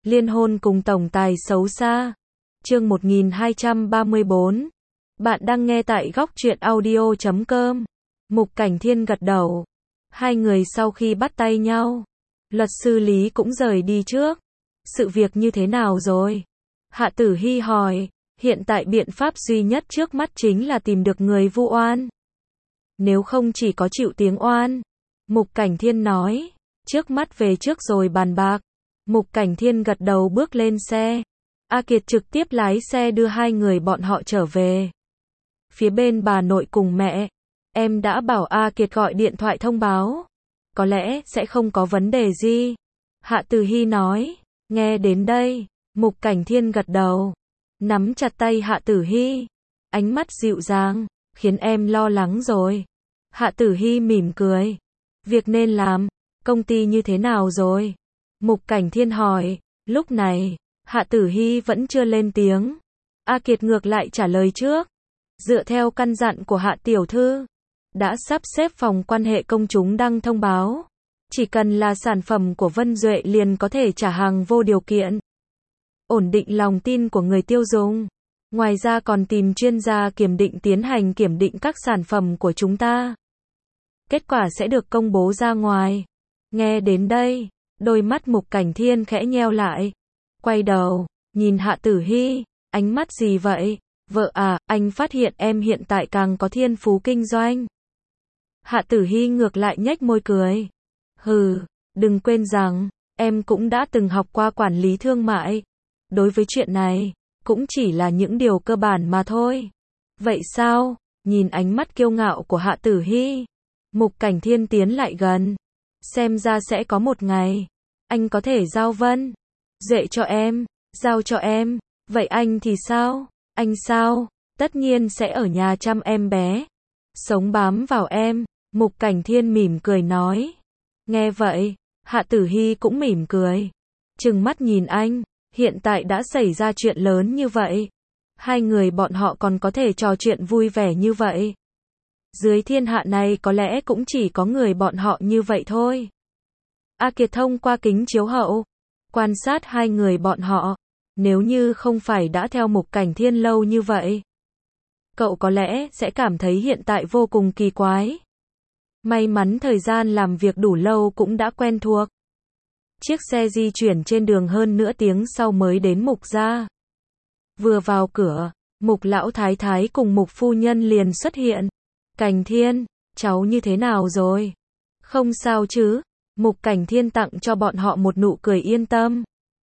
Liên hôn cùng tổng tài xấu xa. Chương 1234. Bạn đang nghe tại góc truyện audio.com. Mục Cảnh Thiên gật đầu. Hai người sau khi bắt tay nhau, luật sư Lý cũng rời đi trước. Sự việc như thế nào rồi? Hạ Tử Hy hỏi. Hiện tại biện pháp duy nhất trước mắt chính là tìm được người vu oan. Nếu không chỉ có chịu tiếng oan. Mục Cảnh Thiên nói. Trước mắt về trước rồi bàn bạc. Mục Cảnh Thiên gật đầu bước lên xe. A Kiệt trực tiếp lái xe đưa hai người bọn họ trở về. Phía bên bà nội cùng mẹ, em đã bảo A Kiệt gọi điện thoại thông báo. Có lẽ sẽ không có vấn đề gì. Hạ Tử Hy nói. Nghe đến đây, Mục Cảnh Thiên gật đầu. Nắm chặt tay Hạ Tử Hy. Ánh mắt dịu dàng, khiến em lo lắng rồi. Hạ Tử Hy mỉm cười. Việc nên làm, công ty như thế nào rồi? Mục Cảnh Thiên hỏi. Lúc này, Hạ Tử Hy vẫn chưa lên tiếng. A Kiệt ngược lại trả lời trước. Dựa theo căn dặn của Hạ tiểu thư, đã sắp xếp phòng quan hệ công chúng đăng thông báo. Chỉ cần là sản phẩm của Vân Duệ liền có thể trả hàng vô điều kiện. Ổn định lòng tin của người tiêu dùng. Ngoài ra còn tìm chuyên gia kiểm định tiến hành kiểm định các sản phẩm của chúng ta. Kết quả sẽ được công bố ra ngoài. Nghe đến đây, đôi mắt Mục Cảnh Thiên khẽ nheo lại. Quay đầu, nhìn Hạ Tử Hy, ánh mắt gì vậy? Vợ à, anh phát hiện em hiện tại càng có thiên phú kinh doanh. Hạ Tử Hy ngược lại nhếch môi cười. Hừ, đừng quên rằng, em cũng đã từng học qua quản lý thương mại. Đối với chuyện này, cũng chỉ là những điều cơ bản mà thôi. Vậy sao? Nhìn ánh mắt kiêu ngạo của Hạ Tử Hy, Mục Cảnh Thiên tiến lại gần. Xem ra sẽ có một ngày, anh có thể giao Vân Duệ cho em, giao cho em. Vậy anh thì sao? Anh sao? Tất nhiên sẽ ở nhà chăm em bé, sống bám vào em. Mục Cảnh Thiên mỉm cười nói. Nghe vậy, Hạ Tử Hy cũng mỉm cười. Trừng mắt nhìn anh, hiện tại đã xảy ra chuyện lớn như vậy. Hai người bọn họ còn có thể trò chuyện vui vẻ như vậy. Dưới thiên hạ này có lẽ cũng chỉ có người bọn họ như vậy thôi. A Kiệt thông qua kính chiếu hậu, quan sát hai người bọn họ. Nếu như không phải đã theo Mục Cảnh Thiên lâu như vậy, cậu có lẽ sẽ cảm thấy hiện tại vô cùng kỳ quái. May mắn thời gian làm việc đủ lâu cũng đã quen thuộc. Chiếc xe di chuyển trên đường hơn nửa tiếng sau mới đến Mục gia. Vừa vào cửa, Mục lão thái thái cùng Mục phu nhân liền xuất hiện. Cảnh Thiên, cháu như thế nào rồi? Không sao chứ? Mục Cảnh Thiên tặng cho bọn họ một nụ cười yên tâm.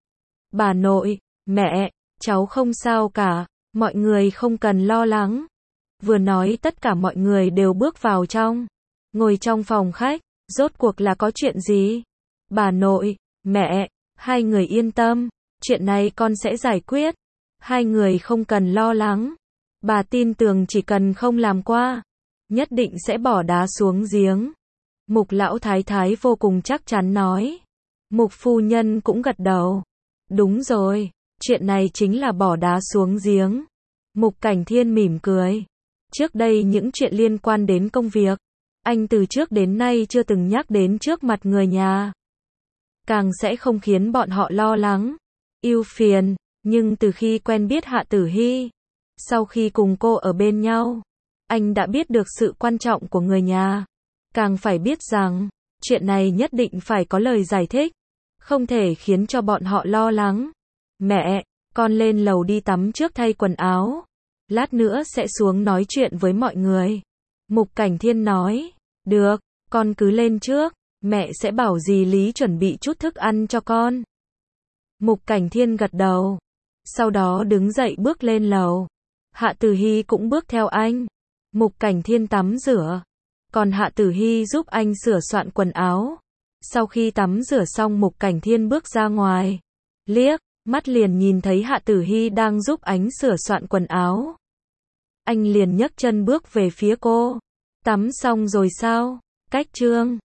Bà nội, mẹ, cháu không sao cả, mọi người không cần lo lắng. Vừa nói tất cả mọi người đều bước vào trong. Ngồi trong phòng khách, rốt cuộc là có chuyện gì? Bà nội, mẹ, hai người yên tâm, chuyện này con sẽ giải quyết. Hai người không cần lo lắng. Bà tin tưởng chỉ cần không làm qua, nhất định sẽ bỏ đá xuống giếng. Mục lão thái thái vô cùng chắc chắn nói. Mục phu nhân cũng gật đầu. Đúng rồi, chuyện này chính là bỏ đá xuống giếng. Mục Cảnh Thiên mỉm cười. Trước đây những chuyện liên quan đến công việc, anh từ trước đến nay chưa từng nhắc đến trước mặt người nhà. Càng sẽ không khiến bọn họ lo lắng, ưu phiền. Nhưng từ khi quen biết Hạ Tử Hy, sau khi cùng cô ở bên nhau, anh đã biết được sự quan trọng của người nhà. Càng phải biết rằng, chuyện này nhất định phải có lời giải thích, không thể khiến cho bọn họ lo lắng. Mẹ, con lên lầu đi tắm trước thay quần áo. Lát nữa sẽ xuống nói chuyện với mọi người. Mục Cảnh Thiên nói. Được, con cứ lên trước, mẹ sẽ bảo dì Lý chuẩn bị chút thức ăn cho con. Mục Cảnh Thiên gật đầu. Sau đó đứng dậy bước lên lầu. Hạ Tử Hy cũng bước theo anh. Mục Cảnh Thiên tắm rửa, còn Hạ Tử Hy giúp anh sửa soạn quần áo. Sau khi tắm rửa xong Mục Cảnh Thiên bước ra ngoài. Liếc mắt liền nhìn thấy Hạ Tử Hy đang giúp anh sửa soạn quần áo. Anh liền nhấc chân bước về phía cô. Tắm xong rồi sao? Cách trương.